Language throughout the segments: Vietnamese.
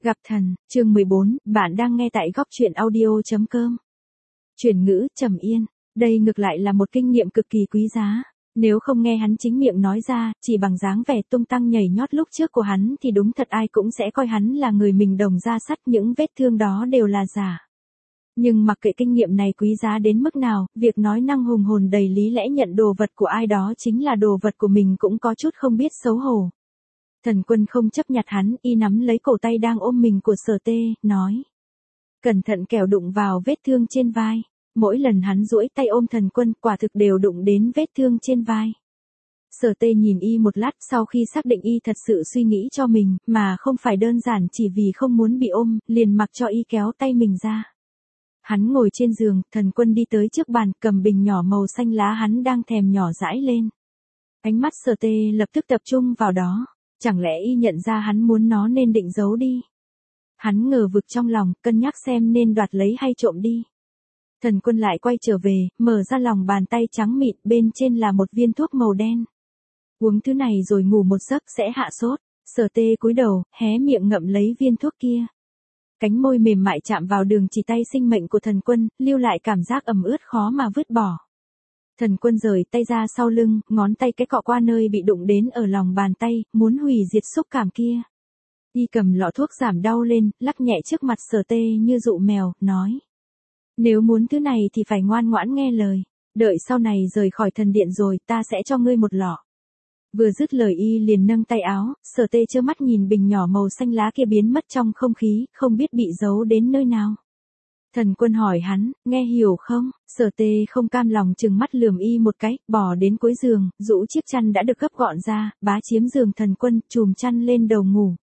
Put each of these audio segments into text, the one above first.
Gặp thần, chương 14, bạn đang nghe tại góc truyện audio.com. Chuyển ngữ, Trầm Yên. Đây ngược lại là một kinh nghiệm cực kỳ quý giá. Nếu không nghe hắn chính miệng nói ra, chỉ bằng dáng vẻ tung tăng nhảy nhót lúc trước của hắn thì đúng thật ai cũng sẽ coi hắn là người mình đồng ra sắt, những vết thương đó đều là giả. Nhưng mặc kệ kinh nghiệm này quý giá đến mức nào, việc nói năng hùng hồn đầy lý lẽ nhận đồ vật của ai đó chính là đồ vật của mình cũng có chút không biết xấu hổ. Thần Quân không chấp nhặt hắn, y nắm lấy cổ tay đang ôm mình của Sở Tê, nói. Cẩn thận kẻo đụng vào vết thương trên vai. Mỗi lần hắn duỗi tay ôm Thần Quân quả thực đều đụng đến vết thương trên vai. Sở Tê nhìn y một lát sau khi xác định y thật sự suy nghĩ cho mình, mà không phải đơn giản chỉ vì không muốn bị ôm, liền mặc cho y kéo tay mình ra. Hắn ngồi trên giường, Thần Quân đi tới trước bàn, cầm bình nhỏ màu xanh lá hắn đang thèm nhỏ dãi lên. Ánh mắt Sở Tê lập tức tập trung vào đó. Chẳng lẽ y nhận ra hắn muốn nó nên định giấu đi? Hắn ngờ vực trong lòng, cân nhắc xem nên đoạt lấy hay trộm đi. Thần Quân lại quay trở về, mở ra lòng bàn tay trắng mịn, bên trên là một viên thuốc màu đen. Uống thứ này rồi ngủ một giấc sẽ hạ sốt. Sở Tê cúi đầu, hé miệng ngậm lấy viên thuốc kia. Cánh môi mềm mại chạm vào đường chỉ tay sinh mệnh của Thần Quân, lưu lại cảm giác ẩm ướt khó mà vứt bỏ. Thần Quân rời tay ra sau lưng, ngón tay cái cọ qua nơi bị đụng đến ở lòng bàn tay, muốn hủy diệt xúc cảm kia. Y cầm lọ thuốc giảm đau lên, lắc nhẹ trước mặt Sở Tê như dụ mèo, nói. Nếu muốn thứ này thì phải ngoan ngoãn nghe lời. Đợi sau này rời khỏi thần điện rồi, ta sẽ cho ngươi một lọ. Vừa dứt lời y liền nâng tay áo, Sở Tê trơ mắt nhìn bình nhỏ màu xanh lá kia biến mất trong không khí, không biết bị giấu đến nơi nào. Thần Quân hỏi hắn, nghe hiểu không? Sở Tê không cam lòng trừng mắt lườm y một cái, bỏ đến cuối giường, rũ chiếc chăn đã được gấp gọn ra, bá chiếm giường Thần Quân, chùm chăn lên đầu ngủ.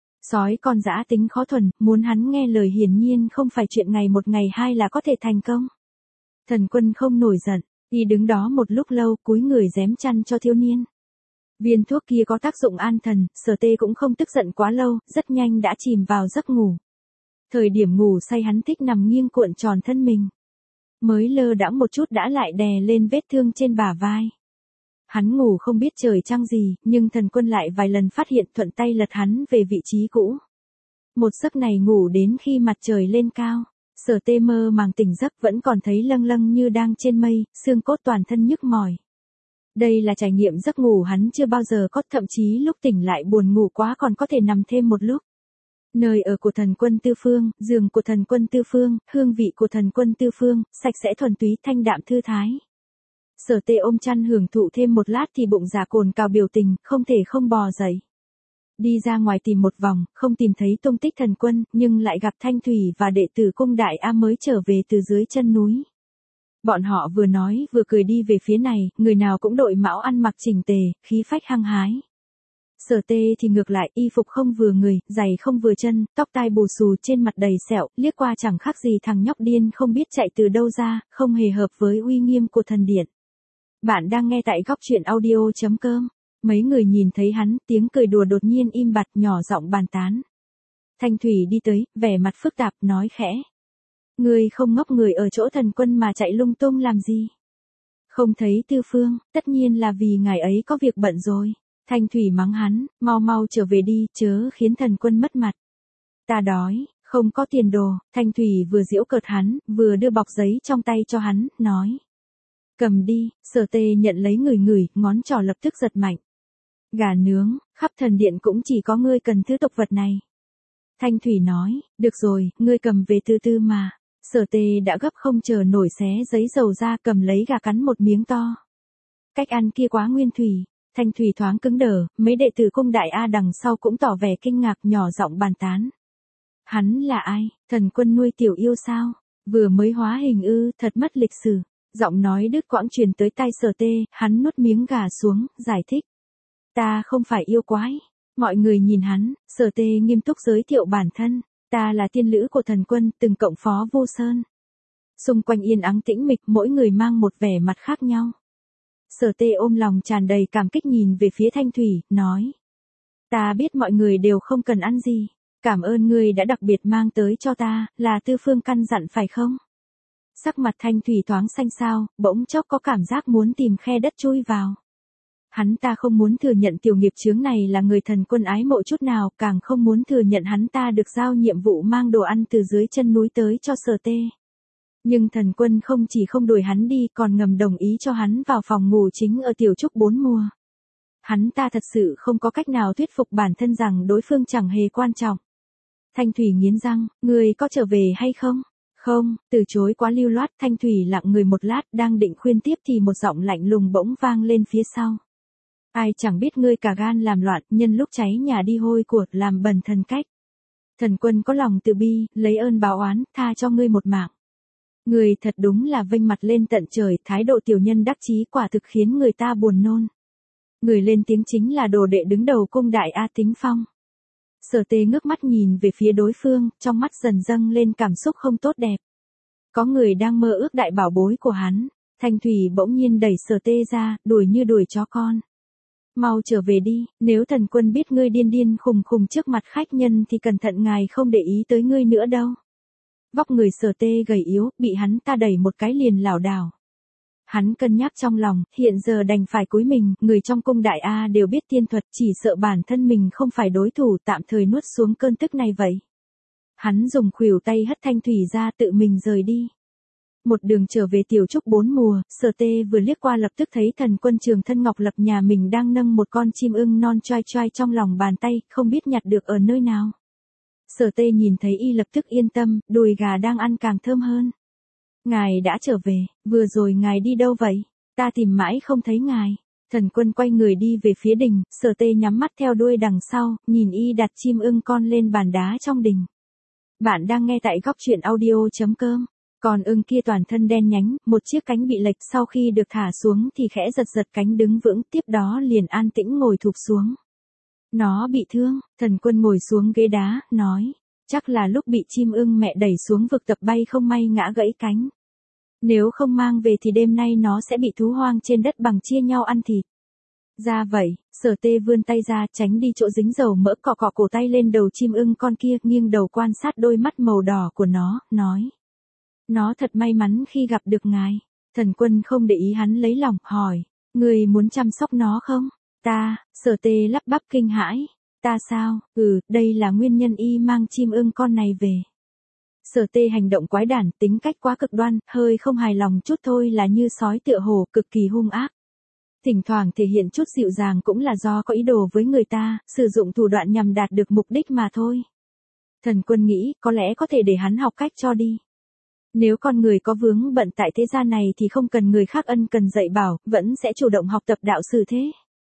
Sói con dã tính khó thuần, muốn hắn nghe lời hiển nhiên không phải chuyện ngày một ngày hai là có thể thành công. Thần Quân không nổi giận, y đứng đó một lúc lâu, cúi người rém chăn cho thiếu niên. Viên thuốc kia có tác dụng an thần, Sở Tê cũng không tức giận quá lâu, rất nhanh đã chìm vào giấc ngủ. Thời điểm ngủ say hắn thích nằm nghiêng cuộn tròn thân mình. Mới lơ đãng một chút đã lại đè lên vết thương trên bả vai. Hắn ngủ không biết trời trăng gì, nhưng Thần Quân lại vài lần phát hiện thuận tay lật hắn về vị trí cũ. Một giấc này ngủ đến khi mặt trời lên cao. Sở Tê mơ màng tỉnh giấc vẫn còn thấy lâng lâng như đang trên mây, xương cốt toàn thân nhức mỏi. Đây là trải nghiệm giấc ngủ hắn chưa bao giờ có, thậm chí lúc tỉnh lại buồn ngủ quá còn có thể nằm thêm một lúc. Nơi ở của Thần Quân Tư Phương, giường của Thần Quân Tư Phương, hương vị của Thần Quân Tư Phương, sạch sẽ thuần túy thanh đạm thư thái. Sở Tê ôm chăn hưởng thụ thêm một lát thì bụng dạ cồn cào biểu tình, không thể không bò dậy. Đi ra ngoài tìm một vòng, không tìm thấy tung tích Thần Quân, nhưng lại gặp Thanh Thủy và đệ tử cung Đại A mới trở về từ dưới chân núi. Bọn họ vừa nói vừa cười đi về phía này, người nào cũng đội mão ăn mặc chỉnh tề, khí phách hăng hái. Sở Tê thì ngược lại, y phục không vừa người, giày không vừa chân, tóc tai bù xù trên mặt đầy sẹo, liếc qua chẳng khác gì thằng nhóc điên không biết chạy từ đâu ra, không hề hợp với uy nghiêm của thần điện. Bạn đang nghe tại góc truyện audio.com. Mấy người nhìn thấy hắn, tiếng cười đùa đột nhiên im bặt, nhỏ giọng bàn tán. Thanh Thủy đi tới, vẻ mặt phức tạp, nói khẽ. Người không ngốc người ở chỗ Thần Quân mà chạy lung tung làm gì? Không thấy Tư Phương, tất nhiên là vì ngài ấy có việc bận rồi. Thanh Thủy mắng hắn, mau mau trở về đi, chớ khiến Thần Quân mất mặt. Ta đói, không có tiền đồ. Thanh Thủy vừa giễu cợt hắn, vừa đưa bọc giấy trong tay cho hắn, nói. Cầm đi. Sở Tê nhận lấy ngửi, ngón trỏ lập tức giật mạnh. Gà nướng, khắp thần điện cũng chỉ có ngươi cần thứ tục vật này. Thanh Thủy nói, được rồi, ngươi cầm về từ từ mà. Sở Tê đã gấp không chờ nổi xé giấy dầu ra, cầm lấy gà cắn một miếng to. Cách ăn kia quá nguyên thủy. Thanh Thủy thoáng cứng đờ, mấy đệ tử cung Đại A đằng sau cũng tỏ vẻ kinh ngạc, nhỏ giọng bàn tán. Hắn là ai? Thần Quân nuôi tiểu yêu sao? Vừa mới hóa hình ư, thật mất lịch sử. Giọng nói đứt quãng truyền tới tai Sở Tê, hắn nuốt miếng gà xuống, giải thích. Ta không phải yêu quái. Mọi người nhìn hắn, Sở Tê nghiêm túc giới thiệu bản thân. Ta là tiên lữ của Thần Quân, từng cộng phó Vô Sơn. Xung quanh yên ắng tĩnh mịch, mỗi người mang một vẻ mặt khác nhau. Sở Tê ôm lòng tràn đầy cảm kích nhìn về phía Thanh Thủy, nói. Ta biết mọi người đều không cần ăn gì. Cảm ơn ngươi đã đặc biệt mang tới cho ta, là Tư Phương căn dặn phải không? Sắc mặt Thanh Thủy thoáng xanh xao, bỗng chốc có cảm giác muốn tìm khe đất chui vào. Hắn ta không muốn thừa nhận tiểu nghiệp chướng này là người thần quân ái mộ chút nào, càng không muốn thừa nhận hắn ta được giao nhiệm vụ mang đồ ăn từ dưới chân núi tới cho Sở Tê. Nhưng thần quân không chỉ không đuổi hắn đi còn ngầm đồng ý cho hắn vào phòng ngủ chính ở tiểu trúc 4 mùa. Hắn ta thật sự không có cách nào thuyết phục bản thân rằng đối phương chẳng hề quan trọng. Thanh Thủy nghiến răng, người có trở về hay không? Không, từ chối quá lưu loát. Thanh Thủy lặng người một lát đang định khuyên tiếp thì một giọng lạnh lùng bỗng vang lên phía sau. Ai chẳng biết ngươi cả gan làm loạn, nhân lúc cháy nhà đi hôi của, làm bẩn thần cách. Thần quân có lòng từ bi, lấy ơn báo oán, tha cho ngươi một mạng. Người thật đúng là vênh mặt lên tận trời, thái độ tiểu nhân đắc chí quả thực khiến người ta buồn nôn. Người lên tiếng chính là đồ đệ đứng đầu cung đại A Tính Phong. Sở Tê ngước mắt nhìn về phía đối phương, trong mắt dần dâng lên cảm xúc không tốt đẹp. Có người đang mơ ước đại bảo bối của hắn. Thanh Thủy bỗng nhiên đẩy Sở Tê ra, đuổi như đuổi chó con. Mau trở về đi, nếu thần quân biết ngươi điên điên khùng khùng trước mặt khách nhân thì cẩn thận ngài không để ý tới ngươi nữa đâu. Vóc người Sở Tê gầy yếu, bị hắn ta đẩy một cái liền lảo đảo. Hắn cân nhắc trong lòng, hiện giờ đành phải cúi mình, người trong cung đại A đều biết tiên thuật, chỉ sợ bản thân mình không phải đối thủ, tạm thời nuốt xuống cơn tức này vậy. Hắn dùng khuỷu tay hất Thanh Thủy ra tự mình rời đi. Một đường trở về tiểu trúc 4 mùa, Sở Tê vừa liếc qua lập tức thấy thần quân Trường Thân Ngọc Lập nhà mình đang nâng một con chim ưng non choai choai trong lòng bàn tay, không biết nhặt được ở nơi nào. Sở Tê nhìn thấy y lập tức yên tâm, đùi gà đang ăn càng thơm hơn. Ngài đã trở về, vừa rồi ngài đi đâu vậy? Ta tìm mãi không thấy ngài. Thần quân quay người đi về phía đình, Sở Tê nhắm mắt theo đuôi đằng sau, nhìn y đặt chim ưng con lên bàn đá trong đình. Bạn đang nghe tại goctruyện.audio.com. Con ưng kia toàn thân đen nhánh, một chiếc cánh bị lệch, sau khi được thả xuống thì khẽ giật giật cánh đứng vững, tiếp đó liền an tĩnh ngồi thụp xuống. Nó bị thương, thần quân ngồi xuống ghế đá, nói, chắc là lúc bị chim ưng mẹ đẩy xuống vực tập bay không may ngã gãy cánh. Nếu không mang về thì đêm nay nó sẽ bị thú hoang trên đất bằng chia nhau ăn thịt. Ra vậy, Sở Tê vươn tay ra tránh đi chỗ dính dầu mỡ, cọ cọ cổ tay lên đầu chim ưng con kia, nghiêng đầu quan sát đôi mắt màu đỏ của nó, nói. Nó thật may mắn khi gặp được ngài. Thần quân không để ý hắn lấy lòng, hỏi, người muốn chăm sóc nó không? Ta, Sở Tê lắp bắp kinh hãi. Ta sao? Đây là nguyên nhân y mang chim ưng con này về. Sở Tê hành động quái đản, tính cách quá cực đoan, hơi không hài lòng chút thôi là như sói tựa hổ, cực kỳ hung ác. Thỉnh thoảng thể hiện chút dịu dàng cũng là do có ý đồ với người ta, sử dụng thủ đoạn nhằm đạt được mục đích mà thôi. Thần quân nghĩ, có lẽ có thể để hắn học cách cho đi. Nếu con người có vướng bận tại thế gian này thì không cần người khác ân cần dạy bảo, vẫn sẽ chủ động học tập đạo sự thế.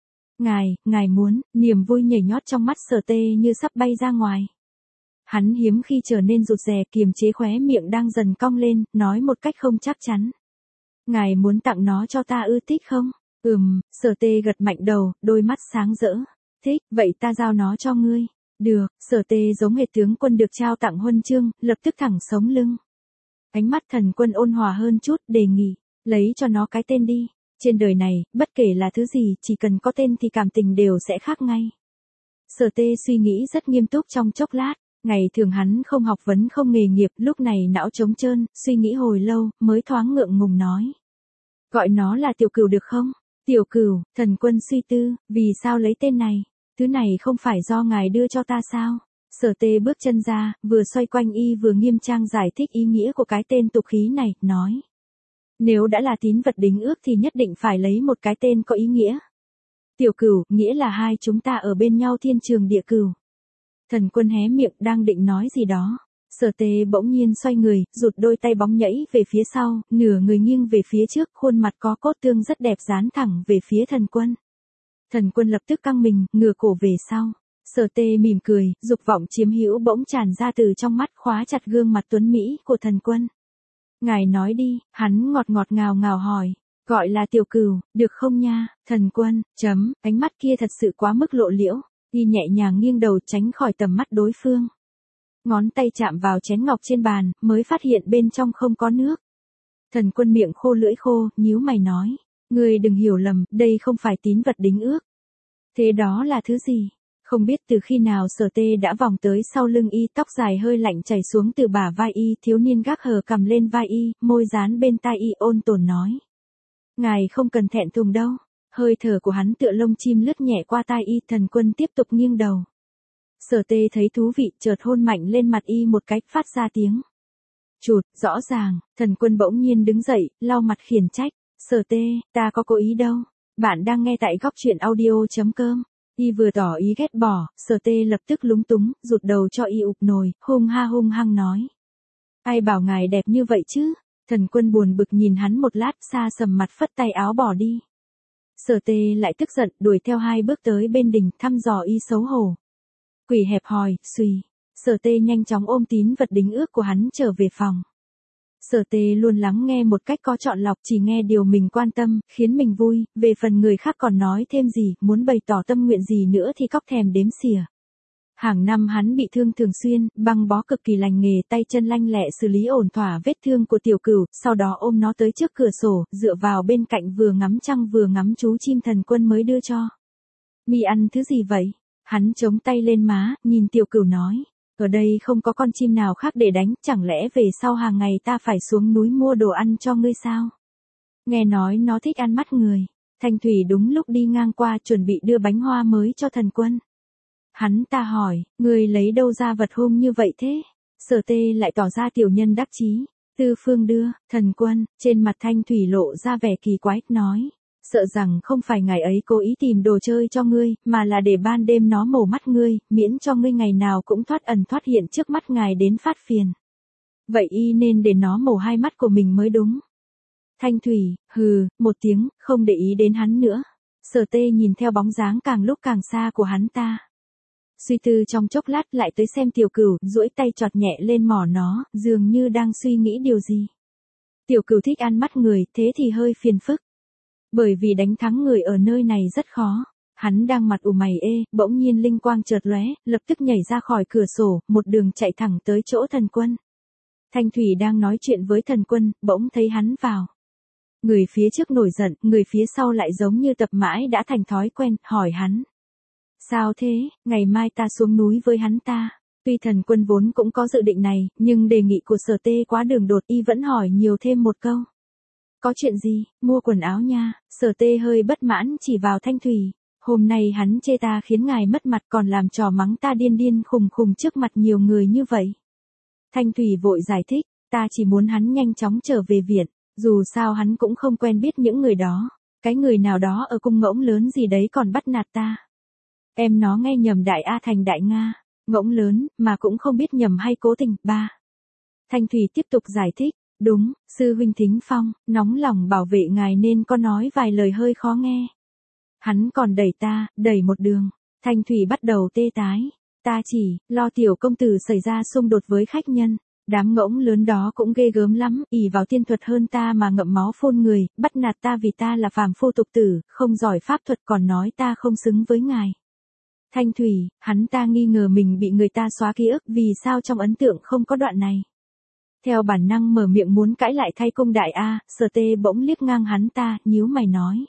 Ngài muốn, niềm vui nhảy nhót trong mắt Sở Tê như sắp bay ra ngoài. Hắn hiếm khi trở nên rụt rè, kiềm chế khóe miệng đang dần cong lên, nói một cách không chắc chắn. Ngài muốn tặng nó cho ta ư? Thích không? Sở Tê gật mạnh đầu, đôi mắt sáng rỡ. Thích, vậy ta giao nó cho ngươi. Được, Sở Tê giống hệt tướng quân được trao tặng huân chương, lập tức thẳng sống lưng. Ánh mắt thần quân ôn hòa hơn chút, đề nghị, lấy cho nó cái tên đi. Trên đời này, bất kể là thứ gì, chỉ cần có tên thì cảm tình đều sẽ khác ngay. Sở Tê suy nghĩ rất nghiêm túc trong chốc lát. Ngày thường hắn không học vấn không nghề nghiệp, lúc này não trống trơn, suy nghĩ hồi lâu, mới thoáng ngượng ngùng nói. Gọi nó là Tiểu Cửu được không? Tiểu Cửu, thần quân suy tư, vì sao lấy tên này? Thứ này không phải do ngài đưa cho ta sao? Sở Tê bước chân ra, vừa xoay quanh y vừa nghiêm trang giải thích ý nghĩa của cái tên tục khí này, nói. Nếu đã là tín vật đính ước thì nhất định phải lấy một cái tên có ý nghĩa. Tiểu Cửu, nghĩa là hai chúng ta ở bên nhau thiên trường địa cửu. Thần quân hé miệng đang định nói gì đó. Sở Tê bỗng nhiên xoay người, rụt đôi tay bóng nhảy về phía sau, nửa người nghiêng về phía trước, khuôn mặt có cốt tương rất đẹp dán thẳng về phía thần quân. Thần quân lập tức căng mình, ngửa cổ về sau. Sở Tê mỉm cười, dục vọng chiếm hữu bỗng tràn ra từ trong mắt, khóa chặt gương mặt tuấn mỹ của thần quân. Ngài nói đi, hắn ngọt ngọt ngào ngào hỏi. Gọi là Tiểu Cửu, được không nha? Thần quân, ánh mắt kia thật sự quá mức lộ liễu. Y nhẹ nhàng nghiêng đầu tránh khỏi tầm mắt đối phương. Ngón tay chạm vào chén ngọc trên bàn, mới phát hiện bên trong không có nước. Thần quân miệng khô lưỡi khô, nhíu mày nói. Ngươi đừng hiểu lầm, đây không phải tín vật đính ước. Thế đó là thứ gì? Không biết từ khi nào Sở Tê đã vòng tới sau lưng y, tóc dài hơi lạnh chảy xuống từ bả vai y, thiếu niên gác hờ cầm lên vai y, môi dán bên tai y ôn tồn nói. Ngài không cần thẹn thùng đâu. Hơi thở của hắn tựa lông chim lướt nhẹ qua tai y, Thần Quân tiếp tục nghiêng đầu. Sở Tê thấy thú vị, chợt hôn mạnh lên mặt y một cái, phát ra tiếng chụt, rõ ràng. Thần Quân bỗng nhiên đứng dậy, lau mặt khiển trách. Sở Tê, ta có cố ý đâu. Bạn đang nghe tại góc truyện audio.com. Y vừa tỏ ý ghét bỏ, Sở Tê lập tức lúng túng, rụt đầu cho y ụp nồi, hung hăng nói. Ai bảo ngài đẹp như vậy chứ? Thần Quân buồn bực nhìn hắn một lát, xa sầm mặt phất tay áo bỏ đi. Sở Tê lại tức giận, đuổi theo 2 bước tới bên đình, thăm dò y xấu hổ. Quỷ hẹp hòi, xùy. Sở Tê nhanh chóng ôm tín vật đính ước của hắn trở về phòng. Sở Tê luôn lắng nghe một cách có chọn lọc, chỉ nghe điều mình quan tâm, khiến mình vui, về phần người khác còn nói thêm gì, muốn bày tỏ tâm nguyện gì nữa thì cóc thèm đếm xỉa. Hàng năm hắn bị thương thường xuyên, băng bó cực kỳ lành nghề, tay chân lanh lẹ xử lý ổn thỏa vết thương của tiểu cửu, sau đó ôm nó tới trước cửa sổ, dựa vào bên cạnh vừa ngắm trăng vừa ngắm chú chim Thần Quân mới đưa cho. Mi ăn thứ gì vậy? Hắn chống tay lên má, nhìn tiểu cửu nói. Ở đây không có con chim nào khác để đánh, chẳng lẽ về sau hàng ngày ta phải xuống núi mua đồ ăn cho ngươi sao? Nghe nói nó thích ăn mắt người. Thanh Thủy đúng lúc đi ngang qua chuẩn bị đưa bánh hoa mới cho Thần Quân. Hắn ta hỏi, ngươi lấy đâu ra vật hung như vậy thế? Sở Tê lại tỏ ra tiểu nhân đắc chí. Tư Phương đưa. Thần Quân, trên mặt Thanh Thủy lộ ra vẻ kỳ quái, nói. Sợ rằng không phải ngày ấy cố ý tìm đồ chơi cho ngươi, mà là để ban đêm nó mổ mắt ngươi, miễn cho ngươi ngày nào cũng thoát ẩn thoát hiện trước mắt ngài đến phát phiền. Vậy y nên để nó mổ 2 mắt của mình mới đúng. Thanh Thủy, hừ, một tiếng, không để ý đến hắn nữa. Sở Tê nhìn theo bóng dáng càng lúc càng xa của hắn ta. Suy tư trong chốc lát lại tới xem tiểu cửu, duỗi tay chọt nhẹ lên mỏ nó, dường như đang suy nghĩ điều gì. Tiểu cửu thích ăn mắt người, thế thì hơi phiền phức. Bởi vì đánh thắng người ở nơi này rất khó. Hắn đang mặt ủ mày ê, bỗng nhiên linh quang chợt lóe, lập tức nhảy ra khỏi cửa sổ, một đường chạy thẳng tới chỗ Thần Quân. Thanh Thủy đang nói chuyện với Thần Quân, bỗng thấy hắn vào. Người phía trước nổi giận, người phía sau lại giống như tập mãi đã thành thói quen, hỏi hắn. Sao thế, ngày mai ta xuống núi với hắn ta. Tuy Thần Quân vốn cũng có dự định này, nhưng đề nghị của Sở Tê quá đường đột, y vẫn hỏi nhiều thêm một câu. Có chuyện gì, mua quần áo nha. Sở Tê hơi bất mãn chỉ vào Thanh Thủy. Hôm nay hắn chê ta khiến ngài mất mặt, còn làm trò mắng ta điên điên khùng khùng trước mặt nhiều người như vậy. Thanh Thủy vội giải thích, ta chỉ muốn hắn nhanh chóng trở về viện, dù sao hắn cũng không quen biết những người đó. Cái người nào đó ở cung ngỗng lớn gì đấy còn bắt nạt ta. Em nó nghe nhầm Đại A thành Đại Nga, ngỗng lớn, mà cũng không biết nhầm hay cố tình. Ba. Thanh Thủy tiếp tục giải thích. Đúng, sư huynh Thính Phong, nóng lòng bảo vệ ngài nên có nói vài lời hơi khó nghe. Hắn còn đẩy một đường. Thanh Thủy bắt đầu tê tái. Ta chỉ lo tiểu công tử xảy ra xung đột với khách nhân. Đám ngỗng lớn đó cũng ghê gớm lắm, ỷ vào tiên thuật hơn ta mà ngậm máu phun người, bắt nạt ta vì ta là phàm phu tục tử, không giỏi pháp thuật, còn nói ta không xứng với ngài. Thanh Thủy, hắn ta nghi ngờ mình bị người ta xóa ký ức, vì sao trong ấn tượng không có đoạn này. Theo bản năng mở miệng muốn cãi lại thay cung Đại A, Sở Tê bỗng liếc ngang hắn ta, nhíu mày nói.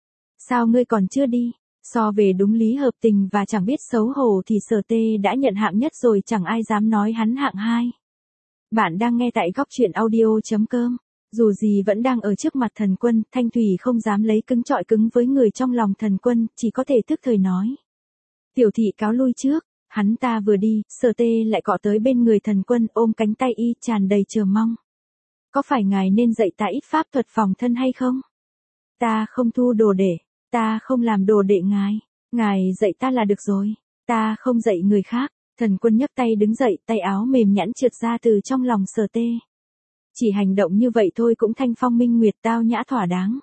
Sao ngươi còn chưa đi? So về đúng lý hợp tình và chẳng biết xấu hổ thì Sở Tê đã nhận hạng nhất rồi, chẳng ai dám nói hắn hạng 2. Bạn đang nghe tại góc truyện audio.com. Dù gì vẫn đang ở trước mặt Thần Quân, Thanh Thủy không dám lấy cứng trọi cứng với người trong lòng Thần Quân, chỉ có thể tức thời nói. Tiểu thị cáo lui trước. Hắn ta vừa đi, Sở Tê lại cọ tới bên người Thần Quân, ôm cánh tay y tràn đầy chờ mong. Có phải ngài nên dạy ta ít pháp thuật phòng thân hay không? Ta không thu đồ đệ, ta không làm đồ đệ ngài. Ngài dạy ta là được rồi, ta không dạy người khác. Thần Quân nhấc tay đứng dậy, tay áo mềm nhẵn trượt ra từ trong lòng Sở Tê. Chỉ hành động như vậy thôi cũng thanh phong minh nguyệt, tao nhã thỏa đáng.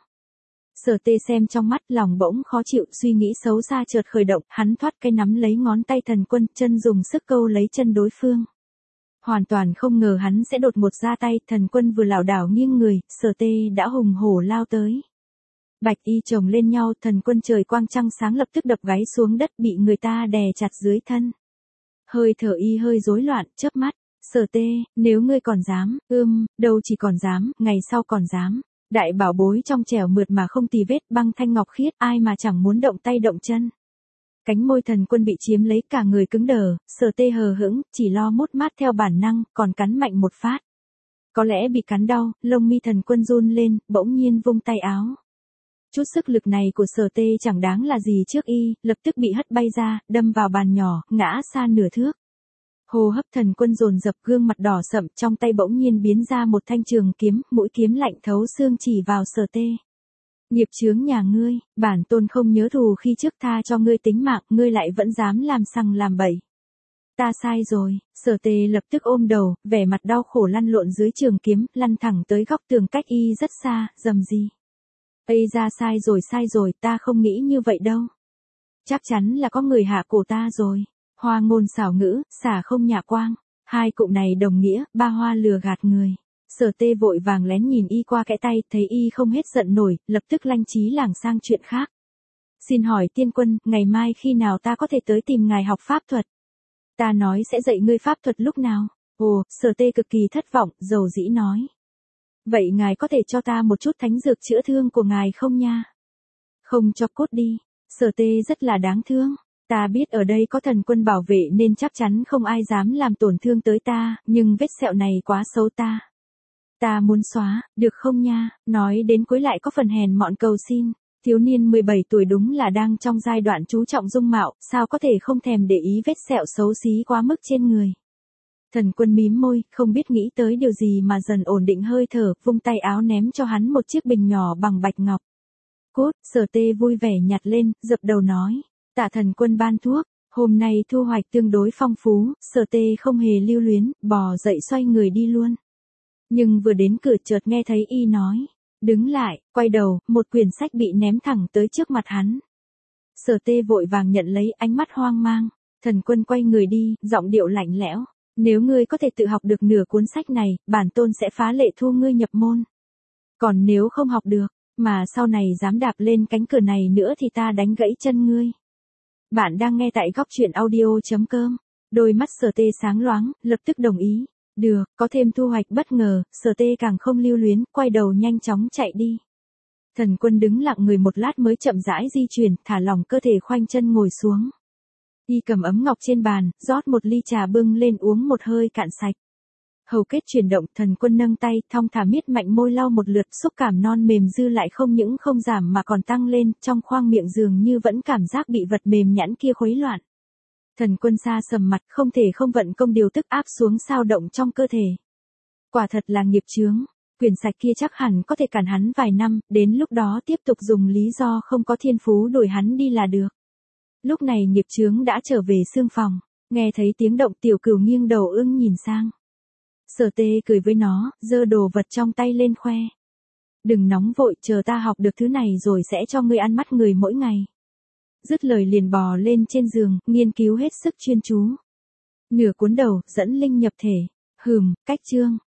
Sở Tê xem trong mắt, lòng bỗng khó chịu, suy nghĩ xấu xa chợt khởi động, hắn thoát cái nắm lấy ngón tay Thần Quân, chân dùng sức câu lấy chân đối phương. Hoàn toàn không ngờ hắn sẽ đột ngột ra tay, Thần Quân vừa lảo đảo nghiêng người, Sở Tê đã hùng hổ lao tới. Bạch y chồng lên nhau, Thần Quân trời quang trăng sáng lập tức đập gáy xuống đất, bị người ta đè chặt dưới thân. Hơi thở y hơi rối loạn, chớp mắt. Sở Tê, nếu ngươi còn dám, đâu chỉ còn dám, ngày sau còn dám. Đại bảo bối trong trẻo mượt mà không tì vết, băng thanh ngọc khiết, ai mà chẳng muốn động tay động chân. Cánh môi Thần Quân bị chiếm lấy, cả người cứng đờ, Sở Tê hờ hững, chỉ lo mút mát theo bản năng, còn cắn mạnh một phát. Có lẽ bị cắn đau, lông mi Thần Quân run lên, bỗng nhiên vung tay áo. Chút sức lực này của Sở Tê chẳng đáng là gì trước y, lập tức bị hất bay ra, đâm vào bàn nhỏ, ngã xa nửa thước. Hô hấp Thần Quân dồn dập, gương mặt đỏ sậm, trong tay bỗng nhiên biến ra một thanh trường kiếm, mũi kiếm lạnh thấu xương chỉ vào Sở Tê. Nghiệp chướng nhà ngươi, bản tôn không nhớ thù khi trước tha cho ngươi tính mạng, ngươi lại vẫn dám làm sằng làm bậy. Ta sai rồi, Sở Tê lập tức ôm đầu, vẻ mặt đau khổ lăn lộn dưới trường kiếm, lăn thẳng tới góc tường cách y rất xa, rầm rì. Ây ra sai rồi, ta không nghĩ như vậy đâu. Chắc chắn là có người hạ cổ ta rồi. Hoa ngôn xảo ngữ, xả không nhả quang. Hai cụm này đồng nghĩa, ba hoa lừa gạt người. Sở Tê vội vàng lén nhìn y qua kẽ tay, thấy y không hết giận nổi, lập tức lanh trí lảng sang chuyện khác. Xin hỏi tiên quân, ngày mai khi nào ta có thể tới tìm ngài học pháp thuật? Ta nói sẽ dạy ngươi pháp thuật lúc nào? Ồ, Sở Tê cực kỳ thất vọng, dầu dĩ nói. Vậy ngài có thể cho ta một chút thánh dược chữa thương của ngài không nha? Không cho cốt đi. Sở Tê rất là đáng thương. Ta biết ở đây có Thần Quân bảo vệ nên chắc chắn không ai dám làm tổn thương tới ta, nhưng vết sẹo này quá xấu ta. Ta muốn xóa, được không nha? Nói đến cuối lại có phần hèn mọn cầu xin. Thiếu niên 17 tuổi đúng là đang trong giai đoạn chú trọng dung mạo, sao có thể không thèm để ý vết sẹo xấu xí quá mức trên người. Thần Quân mím môi, không biết nghĩ tới điều gì mà dần ổn định hơi thở, vung tay áo ném cho hắn một chiếc bình nhỏ bằng bạch ngọc. Cút, Sở Tê vui vẻ nhặt lên, dập đầu nói. Tạ Thần Quân ban thuốc, hôm nay thu hoạch tương đối phong phú, Sở Tê không hề lưu luyến, bò dậy xoay người đi luôn. Nhưng vừa đến cửa chợt nghe thấy y nói. Đứng lại, quay đầu, một quyển sách bị ném thẳng tới trước mặt hắn. Sở Tê vội vàng nhận lấy, ánh mắt hoang mang. Thần Quân quay người đi, giọng điệu lạnh lẽo. Nếu ngươi có thể tự học được nửa cuốn sách này, bản tôn sẽ phá lệ thu ngươi nhập môn. Còn nếu không học được, mà sau này dám đạp lên cánh cửa này nữa thì ta đánh gãy chân ngươi. Bạn đang nghe tại góc truyện audio.com. Đôi mắt Sở Tê sáng loáng, lập tức đồng ý. Được, có thêm thu hoạch bất ngờ, Sở Tê càng không lưu luyến, quay đầu nhanh chóng chạy đi. Thần Quân đứng lặng người một lát mới chậm rãi di chuyển, thả lỏng cơ thể khoanh chân ngồi xuống. Y cầm ấm ngọc trên bàn, rót một ly trà bưng lên uống một hơi cạn sạch. Hầu kết chuyển động, Thần Quân nâng tay, thong thả miết mạnh môi lau một lượt, xúc cảm non mềm dư lại không những không giảm mà còn tăng lên, trong khoang miệng dường như vẫn cảm giác bị vật mềm nhẵn kia khuấy loạn. Thần Quân xa sầm mặt, không thể không vận công điều tức áp xuống sao động trong cơ thể. Quả thật là nghiệp chướng, quyển sạch kia chắc hẳn có thể cản hắn vài năm, đến lúc đó tiếp tục dùng lý do không có thiên phú đuổi hắn đi là được. Lúc này nghiệp chướng đã trở về xương phòng, nghe thấy tiếng động Tiểu Cửu nghiêng đầu ưng nhìn sang. Sở Tê cười với nó, giơ đồ vật trong tay lên khoe. Đừng nóng vội, chờ ta học được thứ này rồi sẽ cho ngươi ăn mắt người mỗi ngày. Dứt lời liền bò lên trên giường, nghiên cứu hết sức chuyên chú. Nửa cuốn đầu, dẫn linh nhập thể. Cách chương.